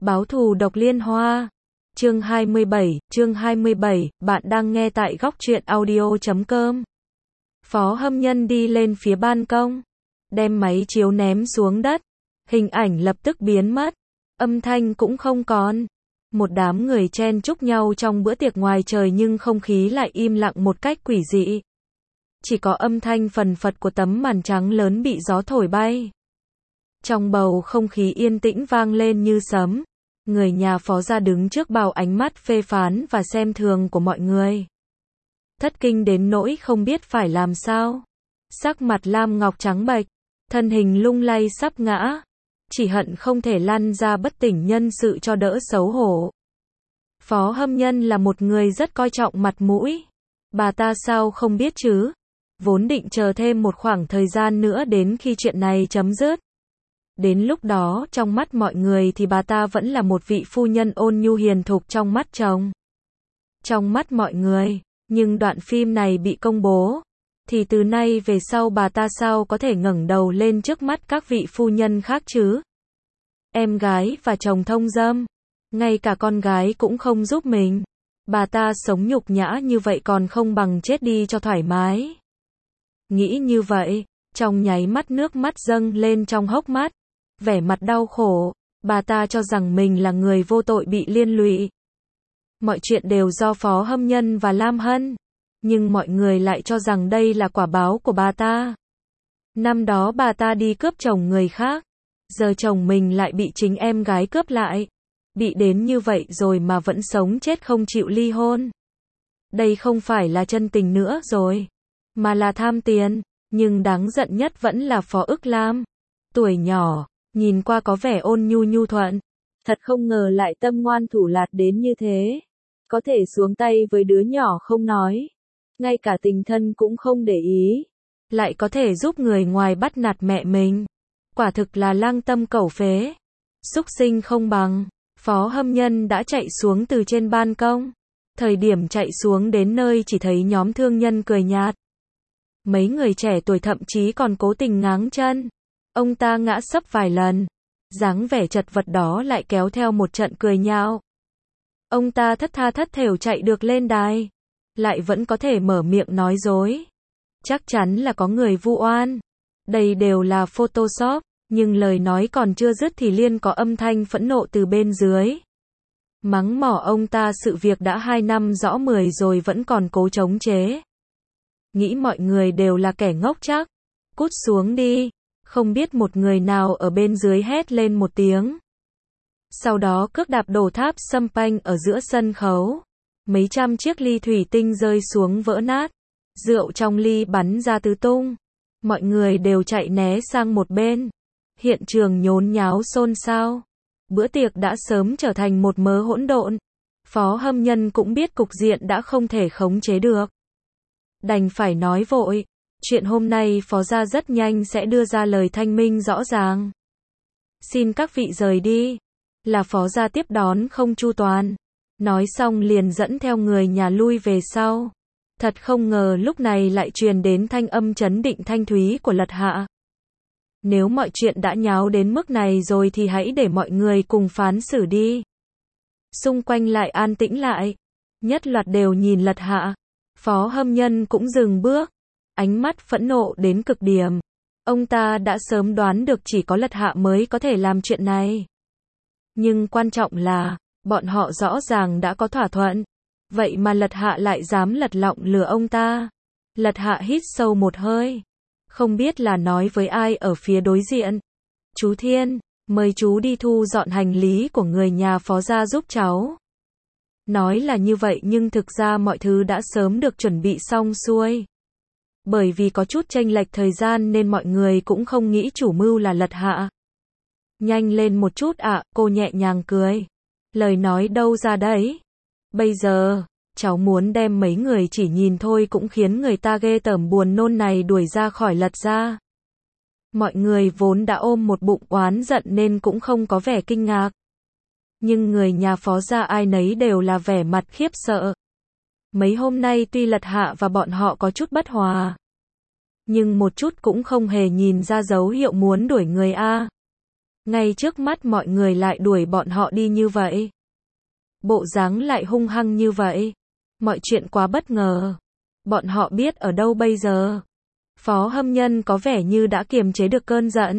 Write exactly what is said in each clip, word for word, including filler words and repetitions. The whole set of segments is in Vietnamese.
Báo thù độc liên hoa. Chương hai mươi bảy, chương hai mươi bảy, bạn đang nghe tại góc truyện audio chấm com. Phó Hâm Nhân đi lên phía ban công, đem máy chiếu ném xuống đất. Hình ảnh lập tức biến mất, âm thanh cũng không còn. Một đám người chen chúc nhau trong bữa tiệc ngoài trời nhưng không khí lại im lặng một cách quỷ dị. Chỉ có âm thanh phần phật của tấm màn trắng lớn bị gió thổi bay. Trong bầu không khí yên tĩnh vang lên như sấm. Người nhà Phó gia đứng trước bao ánh mắt phê phán và xem thường của mọi người. Thất kinh đến nỗi không biết phải làm sao. Sắc mặt Lam Ngọc trắng bệch, thân hình lung lay sắp ngã. Chỉ hận không thể lăn ra bất tỉnh nhân sự cho đỡ xấu hổ. Phó Hâm Nhân là một người rất coi trọng mặt mũi. Bà ta sao không biết chứ? Vốn định chờ thêm một khoảng thời gian nữa đến khi chuyện này chấm dứt. Đến lúc đó, trong mắt mọi người thì bà ta vẫn là một vị phu nhân ôn nhu hiền thục trong mắt chồng. Trong mắt mọi người, nhưng đoạn phim này bị công bố, thì từ nay về sau bà ta sao có thể ngẩng đầu lên trước mắt các vị phu nhân khác chứ? Em gái và chồng thông dâm, ngay cả con gái cũng không giúp mình. Bà ta sống nhục nhã như vậy còn không bằng chết đi cho thoải mái. Nghĩ như vậy, trong nháy mắt nước mắt dâng lên trong hốc mắt. Vẻ mặt đau khổ, bà ta cho rằng mình là người vô tội bị liên lụy. Mọi chuyện đều do Phó Hâm Nhân và Lam Hân, nhưng mọi người lại cho rằng đây là quả báo của bà ta. Năm đó bà ta đi cướp chồng người khác, giờ chồng mình lại bị chính em gái cướp lại. Bị đến như vậy rồi mà vẫn sống chết không chịu ly hôn. Đây không phải là chân tình nữa rồi, mà là tham tiền. Nhưng đáng giận nhất vẫn là Phó Ức Lam. Tuổi nhỏ, nhìn qua có vẻ ôn nhu nhu thuận. Thật không ngờ lại tâm ngoan thủ lạt đến như thế. Có thể xuống tay với đứa nhỏ không nói. Ngay cả tình thân cũng không để ý. Lại có thể giúp người ngoài bắt nạt mẹ mình. Quả thực là lang tâm cẩu phế. Súc sinh không bằng. Phó Hâm Nhân đã chạy xuống từ trên ban công. Thời điểm chạy xuống đến nơi chỉ thấy nhóm thương nhân cười nhạt. Mấy người trẻ tuổi thậm chí còn cố tình ngáng chân. Ông ta ngã sấp vài lần. Dáng vẻ chật vật đó lại kéo theo một trận cười nhạo. Ông ta thất tha thất thểu chạy được lên đài. Lại vẫn có thể mở miệng nói dối. Chắc chắn là có người vu oan. Đây đều là Photoshop. Nhưng lời nói còn chưa dứt thì liên có âm thanh phẫn nộ từ bên dưới. Mắng mỏ ông ta sự việc đã hai năm rõ mười rồi vẫn còn cố chống chế. Nghĩ mọi người đều là kẻ ngốc chắc. Cút xuống đi. Không biết một người nào ở bên dưới hét lên một tiếng. Sau đó cước đạp đổ tháp sâm panh ở giữa sân khấu. Mấy trăm chiếc ly thủy tinh rơi xuống vỡ nát. Rượu trong ly bắn ra tứ tung. Mọi người đều chạy né sang một bên. Hiện trường nhốn nháo xôn xao. Bữa tiệc đã sớm trở thành một mớ hỗn độn. Phó Hâm Nhân cũng biết cục diện đã không thể khống chế được. Đành phải nói vội. Chuyện hôm nay Phó gia rất nhanh sẽ đưa ra lời thanh minh rõ ràng. Xin các vị rời đi. Là Phó gia tiếp đón không chu toàn. Nói xong liền dẫn theo người nhà lui về sau. Thật không ngờ lúc này lại truyền đến thanh âm trấn định thanh thúy của Lật Hạ. Nếu mọi chuyện đã nháo đến mức này rồi thì hãy để mọi người cùng phán xử đi. Xung quanh lại an tĩnh lại. Nhất loạt đều nhìn Lật Hạ. Phó Hâm Nhân cũng dừng bước. Ánh mắt phẫn nộ đến cực điểm. Ông ta đã sớm đoán được chỉ có Lật Hạ mới có thể làm chuyện này. Nhưng quan trọng là, bọn họ rõ ràng đã có thỏa thuận. Vậy mà Lật Hạ lại dám lật lọng lừa ông ta. Lật Hạ hít sâu một hơi. Không biết là nói với ai ở phía đối diện. Chú Thiên, mời chú đi thu dọn hành lý của người nhà Phó gia giúp cháu. Nói là như vậy nhưng thực ra mọi thứ đã sớm được chuẩn bị xong xuôi. Bởi vì có chút chênh lệch thời gian nên mọi người cũng không nghĩ chủ mưu là Lật Hạ. Nhanh lên một chút ạ, à, cô nhẹ nhàng cười. Lời nói đâu ra đấy. Bây giờ, cháu muốn đem mấy người chỉ nhìn thôi cũng khiến người ta ghê tởm buồn nôn này đuổi ra khỏi Lật gia. Mọi người vốn đã ôm một bụng oán giận nên cũng không có vẻ kinh ngạc. Nhưng người nhà Phó gia ai nấy đều là vẻ mặt khiếp sợ. Mấy hôm nay tuy Lật Hạ và bọn họ có chút bất hòa, nhưng một chút cũng không hề nhìn ra dấu hiệu muốn đuổi người a. ngay trước mắt mọi người lại đuổi bọn họ đi như vậy. Bộ dáng lại hung hăng như vậy. Mọi chuyện quá bất ngờ. Bọn họ biết ở đâu bây giờ? Phó Hâm Nhân có vẻ như đã kiềm chế được cơn giận.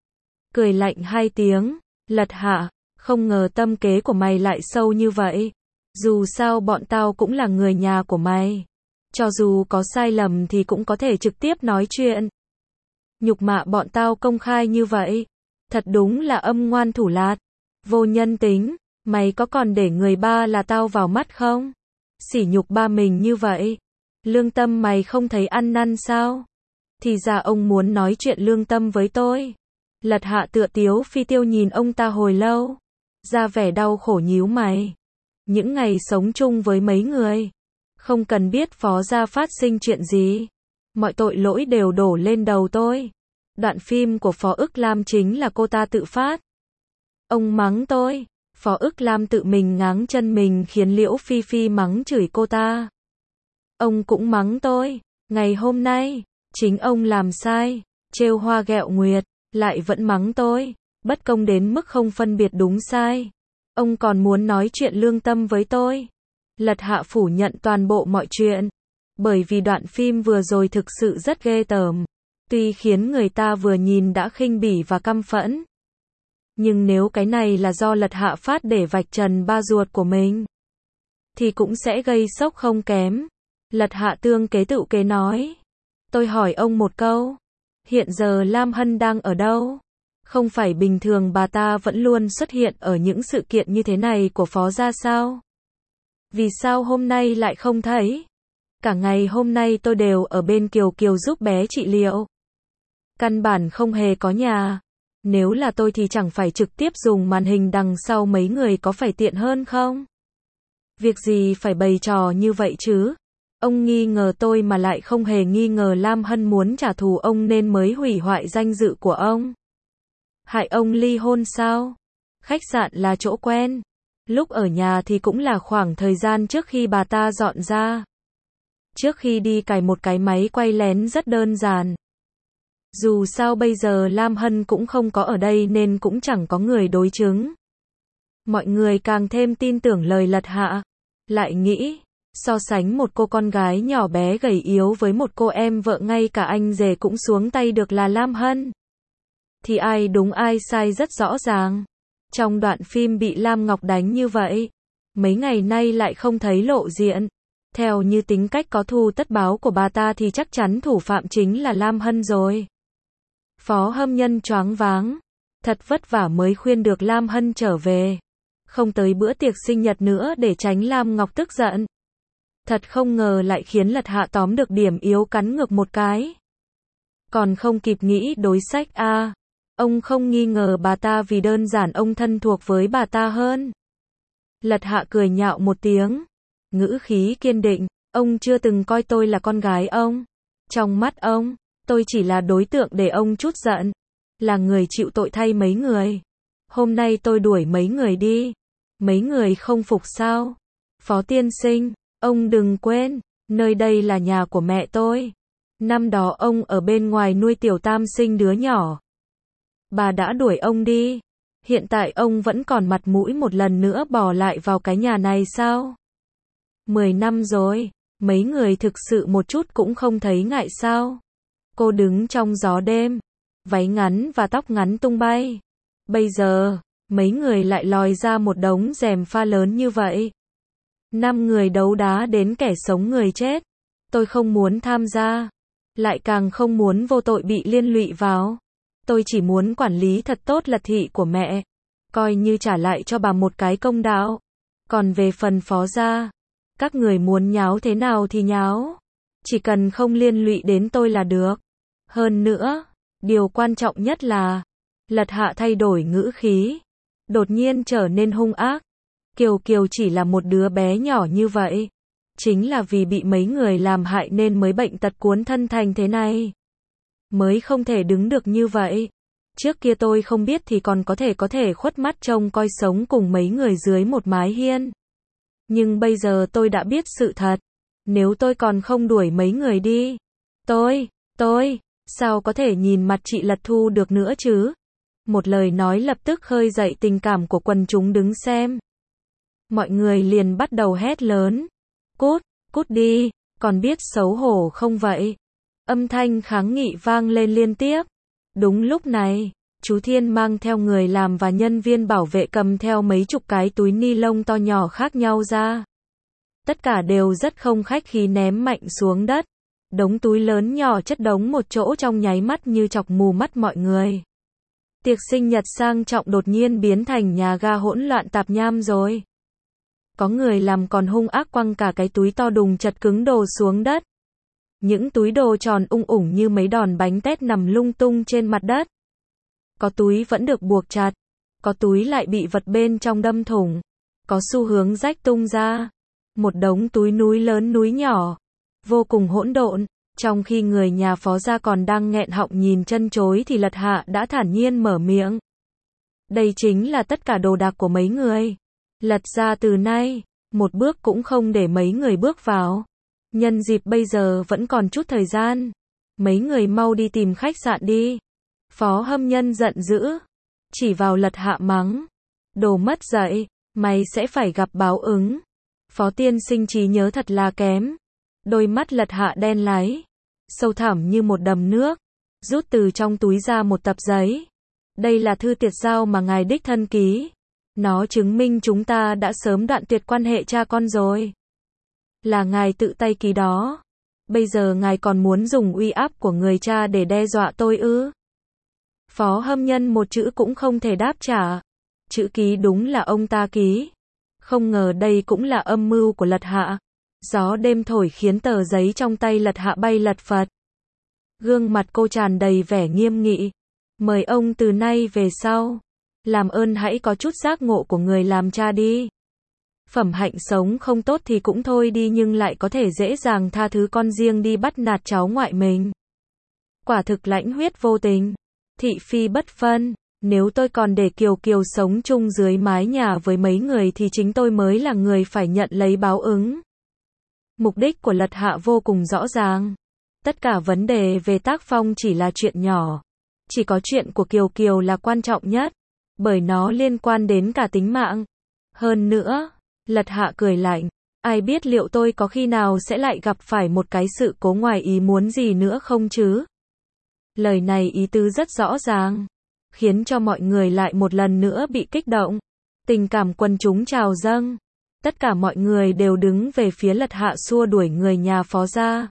Cười lạnh hai tiếng, Lật Hạ, không ngờ tâm kế của mày lại sâu như vậy. Dù sao bọn tao cũng là người nhà của mày. Cho dù có sai lầm thì cũng có thể trực tiếp nói chuyện. Nhục mạ bọn tao công khai như vậy. Thật đúng là âm ngoan thủ lạt. Vô nhân tính, mày có còn để người ba là tao vào mắt không? Sỉ nhục ba mình như vậy. Lương tâm mày không thấy ăn năn sao? Thì ra ông muốn nói chuyện lương tâm với tôi. Lật Hạ tựa tiếu phi tiêu nhìn ông ta hồi lâu. Ra vẻ đau khổ nhíu mày. Những ngày sống chung với mấy người. Không cần biết Phó gia phát sinh chuyện gì. Mọi tội lỗi đều đổ lên đầu tôi. Đoạn phim của Phó Ức Lam chính là cô ta tự phát. Ông mắng tôi. Phó Ức Lam tự mình ngáng chân mình khiến Liễu Phi Phi mắng chửi cô ta. Ông cũng mắng tôi. Ngày hôm nay, chính ông làm sai. Trêu hoa ghẹo nguyệt, lại vẫn mắng tôi. Bất công đến mức không phân biệt đúng sai. Ông còn muốn nói chuyện lương tâm với tôi. Lật Hạ phủ nhận toàn bộ mọi chuyện. Bởi vì đoạn phim vừa rồi thực sự rất ghê tởm. Tuy khiến người ta vừa nhìn đã khinh bỉ và căm phẫn. Nhưng nếu cái này là do Lật Hạ phát để vạch trần ba ruột của mình, thì cũng sẽ gây sốc không kém. Lật Hạ tương kế tự kế nói. Tôi hỏi ông một câu. Hiện giờ Lam Hân đang ở đâu? Không phải bình thường bà ta vẫn luôn xuất hiện ở những sự kiện như thế này của Phó gia sao? Vì sao hôm nay lại không thấy? Cả ngày hôm nay tôi đều ở bên Kiều Kiều giúp bé trị liệu. Căn bản không hề có nhà. Nếu là tôi thì chẳng phải trực tiếp dùng màn hình đằng sau mấy người có phải tiện hơn không? Việc gì phải bày trò như vậy chứ? Ông nghi ngờ tôi mà lại không hề nghi ngờ Lam Hân muốn trả thù ông nên mới hủy hoại danh dự của ông. Hại ông ly hôn sao? Khách sạn là chỗ quen. Lúc ở nhà thì cũng là khoảng thời gian trước khi bà ta dọn ra. Trước khi đi cài một cái máy quay lén rất đơn giản. Dù sao bây giờ Lam Hân cũng không có ở đây nên cũng chẳng có người đối chứng. Mọi người càng thêm tin tưởng lời Lật Hạ. Lại nghĩ, so sánh một cô con gái nhỏ bé gầy yếu với một cô em vợ ngay cả anh rể cũng xuống tay được là Lam Hân. Thì ai đúng ai sai rất rõ ràng. Trong đoạn phim bị Lam Ngọc đánh như vậy, mấy ngày nay lại không thấy lộ diện. Theo như tính cách có thù tất báo của bà ta thì chắc chắn thủ phạm chính là Lam Hân rồi. Phó Hâm Nhân choáng váng. Thật vất vả mới khuyên được Lam Hân trở về. Không tới bữa tiệc sinh nhật nữa để tránh Lam Ngọc tức giận. Thật không ngờ lại khiến Lật Hạ tóm được điểm yếu cắn ngược một cái. Còn không kịp nghĩ đối sách a à. Ông không nghi ngờ bà ta vì đơn giản ông thân thuộc với bà ta hơn. Lật Hạ cười nhạo một tiếng. Ngữ khí kiên định. Ông chưa từng coi tôi là con gái ông. Trong mắt ông, tôi chỉ là đối tượng để ông trút giận. Là người chịu tội thay mấy người. Hôm nay tôi đuổi mấy người đi. Mấy người không phục sao? Phó tiên sinh, ông đừng quên, nơi đây là nhà của mẹ tôi. Năm đó ông ở bên ngoài nuôi tiểu tam sinh đứa nhỏ. Bà đã đuổi ông đi. Hiện tại ông vẫn còn mặt mũi một lần nữa bỏ lại vào cái nhà này sao? Mười năm rồi, mấy người thực sự một chút cũng không thấy ngại sao? Cô đứng trong gió đêm, váy ngắn và tóc ngắn tung bay. Bây giờ, mấy người lại lòi ra một đống rèm pha lớn như vậy. Năm người đấu đá đến kẻ sống người chết. Tôi không muốn tham gia. Lại càng không muốn vô tội bị liên lụy vào. Tôi chỉ muốn quản lý thật tốt Lật thị của mẹ. Coi như trả lại cho bà một cái công đạo. Còn về phần Phó gia, các người muốn nháo thế nào thì nháo. Chỉ cần không liên lụy đến tôi là được. Hơn nữa, điều quan trọng nhất là Lật Hạ thay đổi ngữ khí. Đột nhiên trở nên hung ác. Kiều Kiều chỉ là một đứa bé nhỏ như vậy. Chính là vì bị mấy người làm hại nên mới bệnh tật cuốn thân thành thế này. Mới không thể đứng được như vậy. Trước kia tôi không biết thì còn có thể có thể khuất mắt trông coi sống cùng mấy người dưới một mái hiên. Nhưng bây giờ tôi đã biết sự thật. Nếu tôi còn không đuổi mấy người đi. Tôi, tôi, sao có thể nhìn mặt chị Lật Thu được nữa chứ? Một lời nói lập tức khơi dậy tình cảm của quần chúng đứng xem. Mọi người liền bắt đầu hét lớn. Cút, cút đi, còn biết xấu hổ không vậy? Âm thanh kháng nghị vang lên liên tiếp. Đúng lúc này, chú Thiên mang theo người làm và nhân viên bảo vệ cầm theo mấy chục cái túi ni lông to nhỏ khác nhau ra. Tất cả đều rất không khách khí ném mạnh xuống đất. Đống túi lớn nhỏ chất đống một chỗ trong nháy mắt như chọc mù mắt mọi người. Tiệc sinh nhật sang trọng đột nhiên biến thành nhà ga hỗn loạn tạp nham rồi. Có người làm còn hung ác quăng cả cái túi to đùng chật cứng đồ xuống đất. Những túi đồ tròn ung ủng như mấy đòn bánh tét nằm lung tung trên mặt đất. Có túi vẫn được buộc chặt, có túi lại bị vật bên trong đâm thủng, có xu hướng rách tung ra. Một đống túi núi lớn núi nhỏ, vô cùng hỗn độn. Trong khi người nhà Phó gia còn đang nghẹn họng nhìn chân chối thì Lật Hạ đã thản nhiên mở miệng. Đây chính là tất cả đồ đạc của mấy người. Lật gia từ nay, một bước cũng không để mấy người bước vào. Nhân dịp bây giờ vẫn còn chút thời gian. Mấy người mau đi tìm khách sạn đi. Phó Hâm Nhân giận dữ. Chỉ vào Lật Hạ mắng. Đồ mất dạy, mày sẽ phải gặp báo ứng. Phó tiên sinh trí nhớ thật là kém. Đôi mắt Lật Hạ đen láy, sâu thẳm như một đầm nước. Rút từ trong túi ra một tập giấy. Đây là thư tiệt giao mà ngài đích thân ký. Nó chứng minh chúng ta đã sớm đoạn tuyệt quan hệ cha con rồi. Là ngài tự tay ký đó. Bây giờ ngài còn muốn dùng uy áp của người cha để đe dọa tôi ư? Phó Hâm Nhân một chữ cũng không thể đáp trả. Chữ ký đúng là ông ta ký. Không ngờ đây cũng là âm mưu của Lật Hạ. Gió đêm thổi khiến tờ giấy trong tay Lật Hạ bay lật phật. Gương mặt cô tràn đầy vẻ nghiêm nghị. Mời ông từ nay về sau, làm ơn hãy có chút giác ngộ của người làm cha đi. Phẩm hạnh sống không tốt thì cũng thôi đi nhưng lại có thể dễ dàng tha thứ con riêng đi bắt nạt cháu ngoại mình. Quả thực lãnh huyết vô tình, thị phi bất phân. Nếu tôi còn để Kiều Kiều sống chung dưới mái nhà với mấy người thì chính tôi mới là người phải nhận lấy báo ứng. Mục đích của Lật Hạ vô cùng rõ ràng. Tất cả vấn đề về tác phong chỉ là chuyện nhỏ. Chỉ có chuyện của Kiều Kiều là quan trọng nhất. Bởi nó liên quan đến cả tính mạng. Hơn nữa, Lật Hạ cười lạnh. Ai biết liệu tôi có khi nào sẽ lại gặp phải một cái sự cố ngoài ý muốn gì nữa không chứ? Lời này ý tứ rất rõ ràng. Khiến cho mọi người lại một lần nữa bị kích động. Tình cảm quần chúng trào dâng. Tất cả mọi người đều đứng về phía Lật Hạ xua đuổi người nhà Phó gia.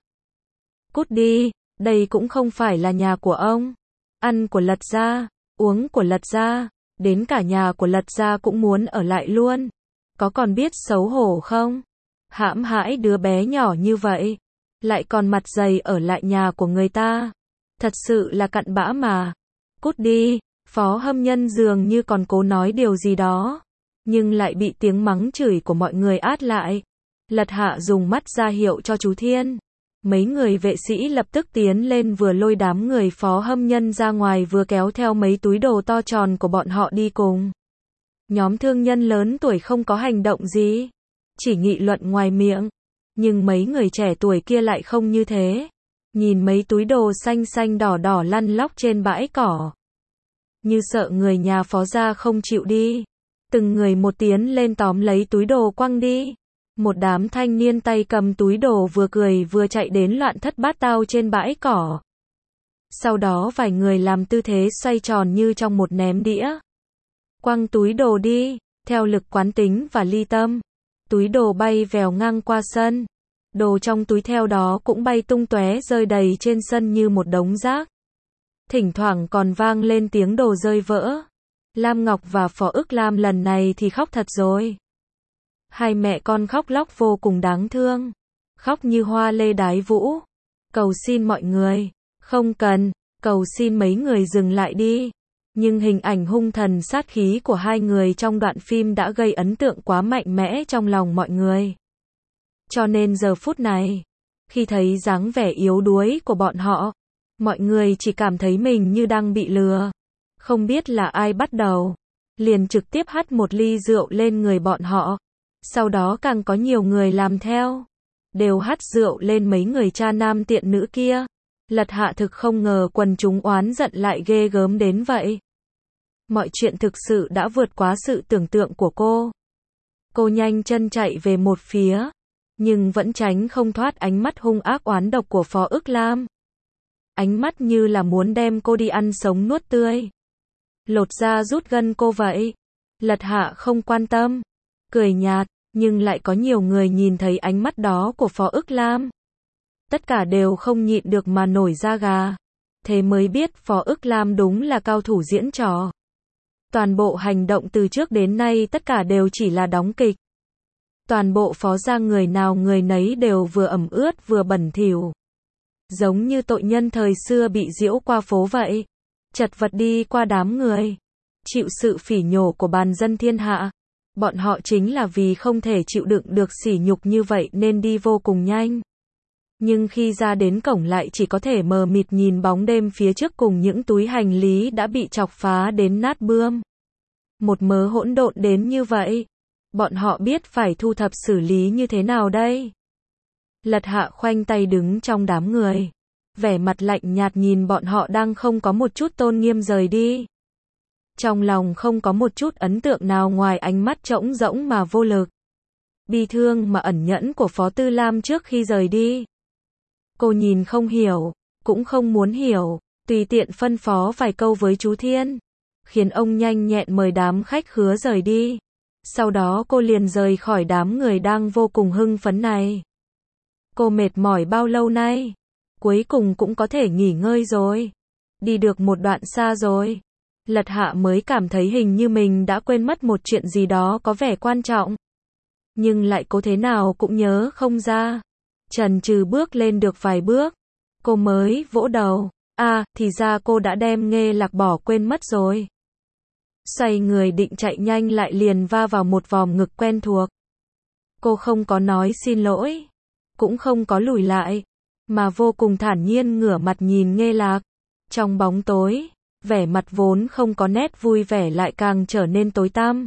Cút đi, đây cũng không phải là nhà của ông. Ăn của Lật gia, uống của Lật gia, đến cả nhà của Lật gia cũng muốn ở lại luôn. Có còn biết xấu hổ không? Hãm hãi đứa bé nhỏ như vậy, lại còn mặt dày ở lại nhà của người ta. Thật sự là cặn bã mà. Cút đi, Phó Hâm Nhân dường như còn cố nói điều gì đó. Nhưng lại bị tiếng mắng chửi của mọi người át lại. Lật Hạ dùng mắt ra hiệu cho chú Thiên. Mấy người vệ sĩ lập tức tiến lên vừa lôi đám người Phó Hâm Nhân ra ngoài vừa kéo theo mấy túi đồ to tròn của bọn họ đi cùng. Nhóm thương nhân lớn tuổi không có hành động gì. Chỉ nghị luận ngoài miệng. Nhưng mấy người trẻ tuổi kia lại không như thế. Nhìn mấy túi đồ xanh xanh đỏ đỏ lăn lóc trên bãi cỏ. Như sợ người nhà Phó gia không chịu đi. Từng người một tiến lên tóm lấy túi đồ quăng đi. Một đám thanh niên tay cầm túi đồ vừa cười vừa chạy đến loạn thất bát tao trên bãi cỏ. Sau đó vài người làm tư thế xoay tròn như trong một ném đĩa. Quăng túi đồ đi, theo lực quán tính và ly tâm. Túi đồ bay vèo ngang qua sân. Đồ trong túi theo đó cũng bay tung tóe rơi đầy trên sân như một đống rác. Thỉnh thoảng còn vang lên tiếng đồ rơi vỡ. Lam Ngọc và Phó Ức Lam lần này thì khóc thật rồi. Hai mẹ con khóc lóc vô cùng đáng thương. Khóc như hoa lê đái vũ. Cầu xin mọi người. Không cần. Cầu xin mấy người dừng lại đi. Nhưng hình ảnh hung thần sát khí của hai người trong đoạn phim đã gây ấn tượng quá mạnh mẽ trong lòng mọi người. Cho nên giờ phút này, khi thấy dáng vẻ yếu đuối của bọn họ, mọi người chỉ cảm thấy mình như đang bị lừa. Không biết là ai bắt đầu, liền trực tiếp hắt một ly rượu lên người bọn họ. Sau đó càng có nhiều người làm theo. Đều hắt rượu lên mấy người cha nam tiện nữ kia. Lật Hạ thực không ngờ quần chúng oán giận lại ghê gớm đến vậy. Mọi chuyện thực sự đã vượt quá sự tưởng tượng của cô. Cô nhanh chân chạy về một phía, nhưng vẫn tránh không thoát ánh mắt hung ác oán độc của Phó Ức Lam. Ánh mắt như là muốn đem cô đi ăn sống nuốt tươi. Lột da rút gân cô vậy. Lật Hạ không quan tâm, cười nhạt, nhưng lại có nhiều người nhìn thấy ánh mắt đó của Phó Ức Lam. Tất cả đều không nhịn được mà nổi da gà. Thế mới biết Phó Ức Lam đúng là cao thủ diễn trò. Toàn bộ hành động từ trước đến nay tất cả đều chỉ là đóng kịch. Toàn bộ Phó gia người nào người nấy đều vừa ẩm ướt vừa bẩn thỉu. Giống như tội nhân thời xưa bị giễu qua phố vậy. Chật vật đi qua đám người. Chịu sự phỉ nhổ của bàn dân thiên hạ. Bọn họ chính là vì không thể chịu đựng được sỉ nhục như vậy nên đi vô cùng nhanh. Nhưng khi ra đến cổng lại chỉ có thể mờ mịt nhìn bóng đêm phía trước cùng những túi hành lý đã bị chọc phá đến nát bươm. Một mớ hỗn độn đến như vậy. Bọn họ biết phải thu thập xử lý như thế nào đây? Lật Hạ khoanh tay đứng trong đám người. Vẻ mặt lạnh nhạt nhìn bọn họ đang không có một chút tôn nghiêm rời đi. Trong lòng không có một chút ấn tượng nào ngoài ánh mắt trống rỗng mà vô lực. Bi thương mà ẩn nhẫn của Phó Tư Lam trước khi rời đi. Cô nhìn không hiểu, cũng không muốn hiểu, tùy tiện phân phó vài câu với chú Thiên. Khiến ông nhanh nhẹn mời đám khách khứa rời đi. Sau đó cô liền rời khỏi đám người đang vô cùng hưng phấn này. Cô mệt mỏi bao lâu nay? Cuối cùng cũng có thể nghỉ ngơi rồi. Đi được một đoạn xa rồi. Lật Hạ mới cảm thấy hình như mình đã quên mất một chuyện gì đó có vẻ quan trọng. Nhưng lại cố thế nào cũng nhớ không ra. Chần chừ bước lên được vài bước. Cô mới vỗ đầu. À, thì ra cô đã đem Nghê Lạc bỏ quên mất rồi. Xoay người định chạy nhanh lại liền va vào một vòm ngực quen thuộc. Cô không có nói xin lỗi. Cũng không có lùi lại. Mà vô cùng thản nhiên ngửa mặt nhìn Nghê Lạc. Trong bóng tối, vẻ mặt vốn không có nét vui vẻ lại càng trở nên tối tăm.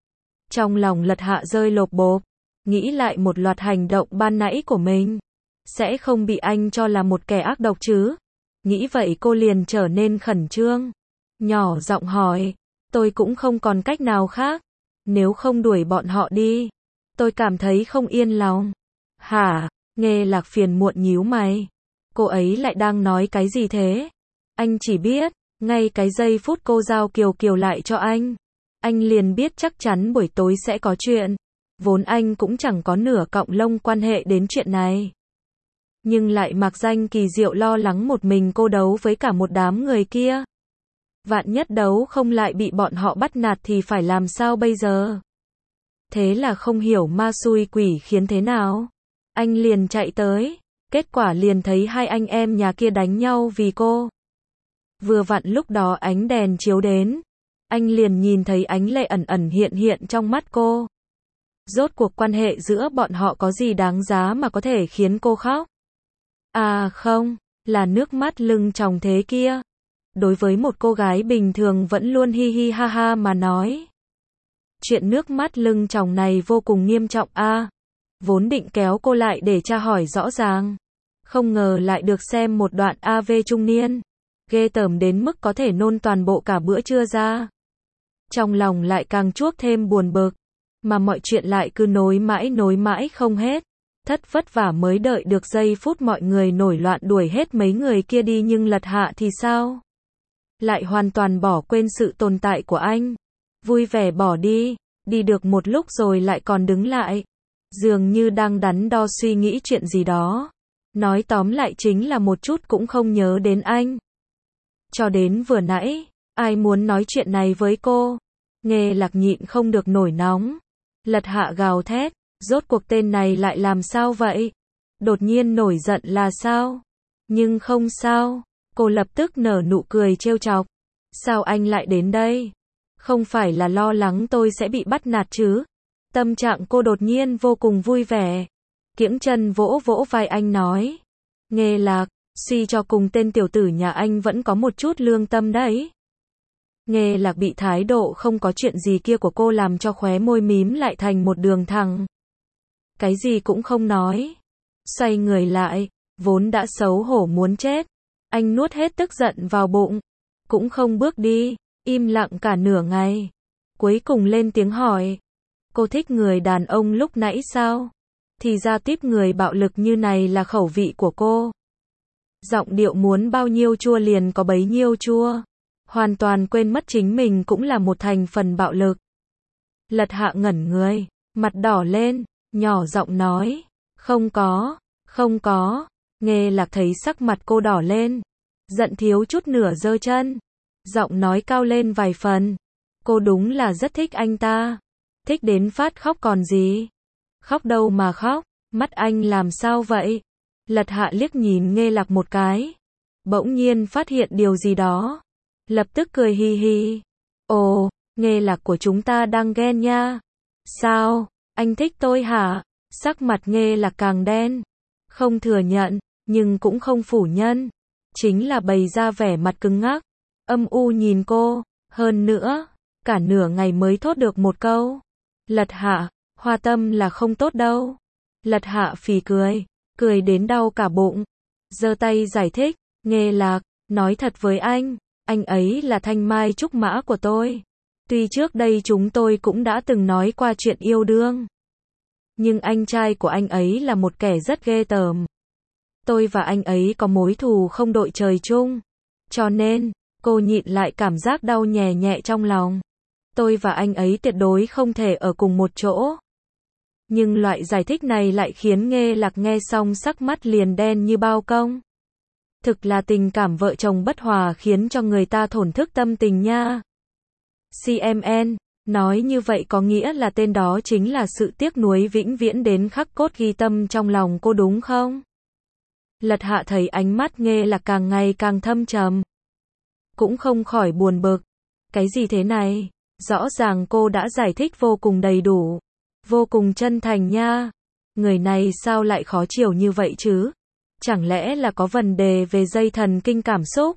Trong lòng Lật Hạ rơi lột bột. Nghĩ lại một loạt hành động ban nãy của mình. Sẽ không bị anh cho là một kẻ ác độc chứ. Nghĩ vậy cô liền trở nên khẩn trương. Nhỏ giọng hỏi. Tôi cũng không còn cách nào khác. Nếu không đuổi bọn họ đi. Tôi cảm thấy không yên lòng. Hả? Nghê Lạc phiền muộn nhíu mày. Cô ấy lại đang nói cái gì thế? Anh chỉ biết. Ngay cái giây phút cô giao Kiều Kiều lại cho anh. Anh liền biết chắc chắn buổi tối sẽ có chuyện. Vốn anh cũng chẳng có nửa cọng lông quan hệ đến chuyện này. Nhưng lại mặc danh kỳ diệu lo lắng một mình cô đấu với cả một đám người kia. Vạn nhất đấu không lại bị bọn họ bắt nạt thì phải làm sao bây giờ? Thế là không hiểu ma xui quỷ khiến thế nào. Anh liền chạy tới. Kết quả liền thấy hai anh em nhà kia đánh nhau vì cô. Vừa vặn lúc đó ánh đèn chiếu đến. Anh liền nhìn thấy ánh lệ ẩn ẩn hiện hiện trong mắt cô. Rốt cuộc quan hệ giữa bọn họ có gì đáng giá mà có thể khiến cô khóc? À không, là nước mắt lưng tròng thế kia. Đối với một cô gái bình thường vẫn luôn hi hi ha ha mà nói. Chuyện nước mắt lưng tròng này vô cùng nghiêm trọng a. À, vốn định kéo cô lại để tra hỏi rõ ràng. Không ngờ lại được xem một đoạn a vê trung niên. Ghê tởm đến mức có thể nôn toàn bộ cả bữa trưa ra. Trong lòng lại càng chuốc thêm buồn bực. Mà mọi chuyện lại cứ nối mãi nối mãi không hết. Thất vất vả mới đợi được giây phút mọi người nổi loạn đuổi hết mấy người kia đi nhưng Lật Hạ thì sao? Lại hoàn toàn bỏ quên sự tồn tại của anh. Vui vẻ bỏ đi. Đi được một lúc rồi lại còn đứng lại. Dường như đang đắn đo suy nghĩ chuyện gì đó. Nói tóm lại chính là một chút cũng không nhớ đến anh. Cho đến vừa nãy, ai muốn nói chuyện này với cô? Nghê Lạc nhịn không được nổi nóng. Lật Hạ gào thét, rốt cuộc tên này lại làm sao vậy? Đột nhiên nổi giận là sao? Nhưng không sao, cô lập tức nở nụ cười trêu chọc. Sao anh lại đến đây? Không phải là lo lắng tôi sẽ bị bắt nạt chứ? Tâm trạng cô đột nhiên vô cùng vui vẻ. Kiễng chân vỗ vỗ vai anh nói. Nghê Lạc, suy cho cùng tên tiểu tử nhà anh vẫn có một chút lương tâm đấy. Nghê Lạc bị thái độ không có chuyện gì kia của cô làm cho khóe môi mím lại thành một đường thẳng. Cái gì cũng không nói. Xoay người lại, vốn đã xấu hổ muốn chết. Anh nuốt hết tức giận vào bụng. Cũng không bước đi. im lặng cả nửa ngày. Cuối cùng lên tiếng hỏi. Cô thích người đàn ông lúc nãy sao? Thì ra tiếp người bạo lực như này là khẩu vị của cô. Giọng điệu muốn bao nhiêu chua liền có bấy nhiêu chua. Hoàn toàn quên mất chính mình cũng là một thành phần bạo lực. Lật Hạ ngẩn người, mặt đỏ lên, nhỏ giọng nói. Không có, không có. Nghe Lạc thấy sắc mặt cô đỏ lên. Giận thiếu chút nửa giơ chân. Giọng nói cao lên vài phần. Cô đúng là rất thích anh ta. Thích đến phát khóc còn gì. Khóc đâu mà khóc, mắt anh làm sao vậy? Lật Hạ liếc nhìn Nghe Lạc một cái. Bỗng nhiên phát hiện điều gì đó. Lập tức cười hi hi. Ồ, Nghe Lạc của chúng ta đang ghen nha. Sao, anh thích tôi hả? Sắc mặt Nghe Lạc càng đen. Không thừa nhận, nhưng cũng không phủ nhận. Chính là bày ra vẻ mặt cứng ngắc. Âm u nhìn cô, hơn nữa, cả nửa ngày mới thốt được một câu. Lật Hạ, Hoa Tâm là không tốt đâu. Lật Hạ phì cười, cười đến đau cả bụng. Giơ tay giải thích, Nghe Lạc, nói thật với anh, anh ấy là thanh mai trúc mã của tôi. Tuy trước đây chúng tôi cũng đã từng nói qua chuyện yêu đương. Nhưng anh trai của anh ấy là một kẻ rất ghê tởm. Tôi và anh ấy có mối thù không đội trời chung. Cho nên, cô nhịn lại cảm giác đau nhè nhẹ trong lòng. Tôi và anh ấy tuyệt đối không thể ở cùng một chỗ. Nhưng loại giải thích này lại khiến Nghe Lạc nghe xong sắc mắt liền đen như bao công. Thực là tình cảm vợ chồng bất hòa khiến cho người ta thổn thức tâm tình nha. xê em en, nói như vậy có nghĩa là tên đó chính là sự tiếc nuối vĩnh viễn đến khắc cốt ghi tâm trong lòng cô đúng không? Lật Hạ thấy ánh mắt Nghe Lạc càng ngày càng thâm trầm. Cũng không khỏi buồn bực. Cái gì thế này? Rõ ràng cô đã giải thích vô cùng đầy đủ. Vô cùng chân thành nha. Người này sao lại khó chịu như vậy chứ? Chẳng lẽ là có vấn đề về dây thần kinh cảm xúc?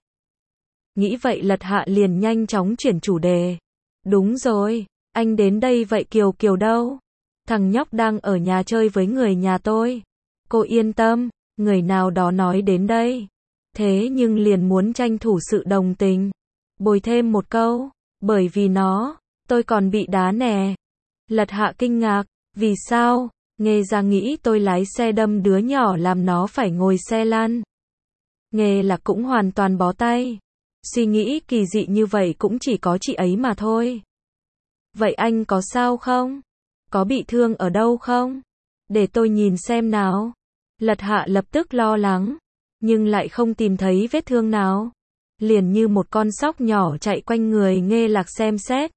Nghĩ vậy Lật Hạ liền nhanh chóng chuyển chủ đề. Đúng rồi, anh đến đây vậy Kiều Kiều đâu? Thằng nhóc đang ở nhà chơi với người nhà tôi. Cô yên tâm, người nào đó nói đến đây. Thế nhưng liền muốn tranh thủ sự đồng tình. Bồi thêm một câu, bởi vì nó, tôi còn bị đá nè. Lật Hạ kinh ngạc, vì sao? Nghe ra nghĩ tôi lái xe đâm đứa nhỏ làm nó phải ngồi xe lăn. Nghe là cũng hoàn toàn bó tay. Suy nghĩ kỳ dị như vậy cũng chỉ có chị ấy mà thôi. Vậy anh có sao không? Có bị thương ở đâu không? Để tôi nhìn xem nào. Lật Hạ lập tức lo lắng, nhưng lại không tìm thấy vết thương nào. Liền như một con sóc nhỏ chạy quanh người Nghe Lạc xem xét.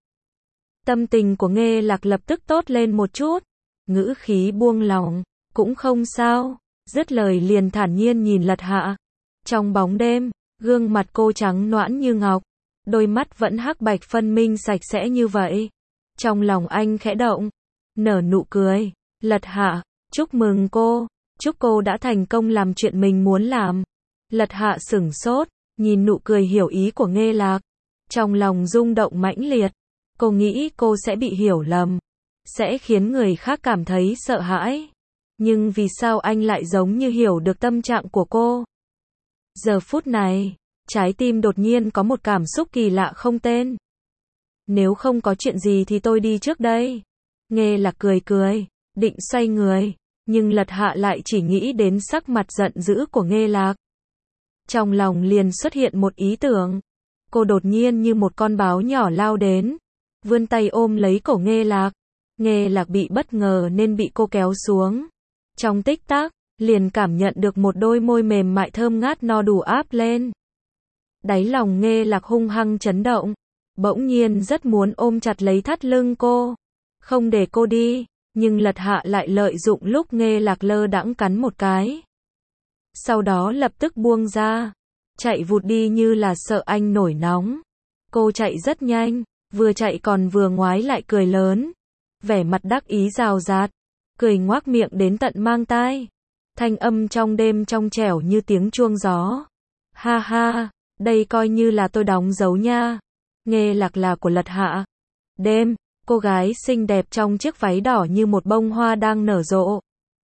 Tâm tình của Nghe Lạc lập tức tốt lên một chút. Ngữ khí buông lỏng, cũng không sao. Dứt lời liền thản nhiên nhìn Lật Hạ. Trong bóng đêm, gương mặt cô trắng nõn như ngọc. Đôi mắt vẫn hắc bạch phân minh sạch sẽ như vậy. Trong lòng anh khẽ động, nở nụ cười. Lật Hạ, chúc mừng cô. Chúc cô đã thành công làm chuyện mình muốn làm. Lật Hạ sửng sốt, nhìn nụ cười hiểu ý của Nghe Lạc. Trong lòng rung động mãnh liệt. Cô nghĩ cô sẽ bị hiểu lầm. Sẽ khiến người khác cảm thấy sợ hãi. Nhưng vì sao anh lại giống như hiểu được tâm trạng của cô? Giờ phút này, trái tim đột nhiên có một cảm xúc kỳ lạ không tên. Nếu không có chuyện gì thì tôi đi trước đây. Nghe Lạc cười cười, định xoay người. Nhưng Lật Hạ lại chỉ nghĩ đến sắc mặt giận dữ của Nghe Lạc. Trong lòng liền xuất hiện một ý tưởng. Cô đột nhiên như một con báo nhỏ lao đến. Vươn tay ôm lấy cổ Nghe Lạc. Nghe Lạc bị bất ngờ nên bị cô kéo xuống. Trong tích tắc, liền cảm nhận được một đôi môi mềm mại thơm ngát no đủ áp lên. Đáy lòng Nghe Lạc hung hăng chấn động. Bỗng nhiên rất muốn ôm chặt lấy thắt lưng cô. Không để cô đi. Nhưng Lật Hạ lại lợi dụng lúc Nghe Lạc lơ đãng cắn một cái. Sau đó lập tức buông ra. Chạy vụt đi như là sợ anh nổi nóng. Cô chạy rất nhanh. Vừa chạy còn vừa ngoái lại cười lớn. Vẻ mặt đắc ý rào rạt. Cười ngoác miệng đến tận mang tai. Thanh âm trong đêm trong trẻo như tiếng chuông gió. Ha ha, đây coi như là tôi đóng dấu nha. Nghe Lạc là của Lật Hạ. Đêm, cô gái xinh đẹp trong chiếc váy đỏ như một bông hoa đang nở rộ.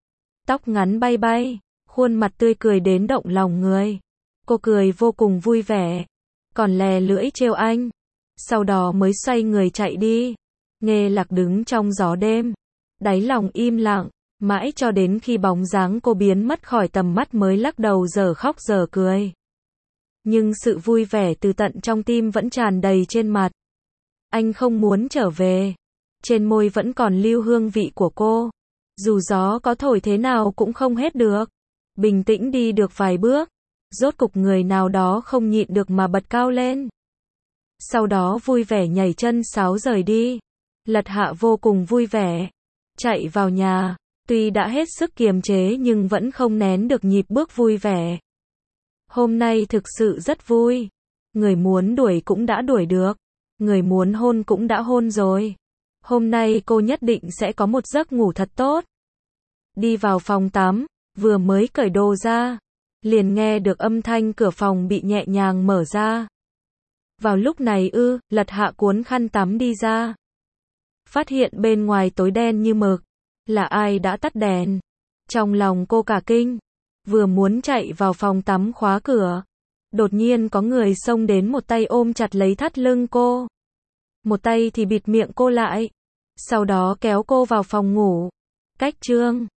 Tóc ngắn bay bay, khuôn mặt tươi cười đến động lòng người. Cô cười vô cùng vui vẻ. Còn lè lưỡi trêu anh. sau đó mới xoay người chạy đi. Nghê Lạc đứng trong gió đêm, đáy lòng im lặng, mãi cho đến khi bóng dáng cô biến mất khỏi tầm mắt mới lắc đầu giờ khóc giờ cười. Nhưng sự vui vẻ từ tận trong tim vẫn tràn đầy trên mặt. Anh không muốn trở về. Trên môi vẫn còn lưu hương vị của cô. Dù gió có thổi thế nào cũng không hết được. Bình tĩnh đi được vài bước. Rốt cục người nào đó không nhịn được mà bật cao lên. Sau đó vui vẻ nhảy chân sáo rời đi. Lật Hạ vô cùng vui vẻ. Chạy vào nhà. Tuy đã hết sức kiềm chế nhưng vẫn không nén được nhịp bước vui vẻ. Hôm nay thực sự rất vui. Người muốn đuổi cũng đã đuổi được. Người muốn hôn cũng đã hôn rồi. Hôm nay cô nhất định sẽ có một giấc ngủ thật tốt. Đi vào phòng tắm, vừa mới cởi đồ ra, liền nghe được âm thanh cửa phòng bị nhẹ nhàng mở ra. Vào lúc này ư, Lật Hạ cuốn khăn tắm đi ra. Phát hiện bên ngoài tối đen như mực. Là ai đã tắt đèn? Trong lòng cô cả kinh. Vừa muốn chạy vào phòng tắm khóa cửa. Đột nhiên có người xông đến một tay ôm chặt lấy thắt lưng cô. Một tay thì bịt miệng cô lại. Sau đó kéo cô vào phòng ngủ. Cách chương